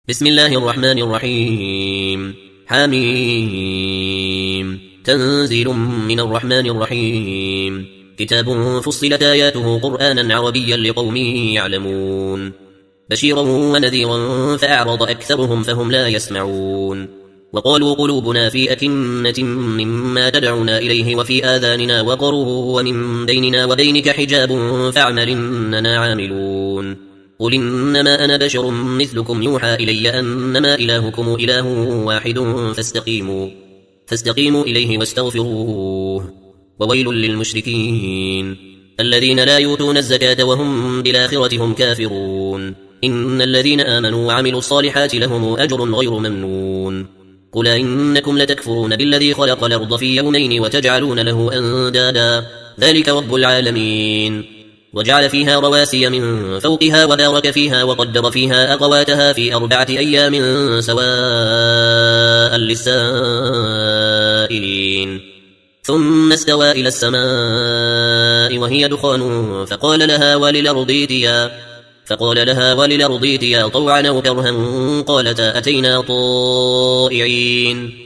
بسم الله الرحمن الرحيم حميم تنزيل من الرحمن الرحيم كتاب فصلت آياته قرآنا عربيا لقوم يعلمون بشيرا ونذيرا فأعرض أكثرهم فهم لا يسمعون وقالوا قلوبنا في أكنة مما تدعونا إليه وفي آذاننا وقر ومن بيننا وبينك حجاب فاعمل إننا عاملون قل إنما أنا بشر مثلكم يوحى إلي أنما إلهكم إله واحد فاستقيموا إليه واستغفروه وويل للمشركين الذين لا يؤتون الزكاة وهم بالآخرة هم كافرون إن الذين آمنوا وعملوا الصالحات لهم أجر غير ممنون قل إنكم لتكفرون بالذي خلق الأرض في يومين وتجعلون له أندادا ذلك رب العالمين وجعل فيها رواسي من فوقها وبارك فيها وقدر فيها أقواتها في 4 أيام سواء للسائلين ثم استوى إلى السماء وهي دخان فقال لها وللأرض ائتيا طوعا أو كرها قالتا أتينا طائعين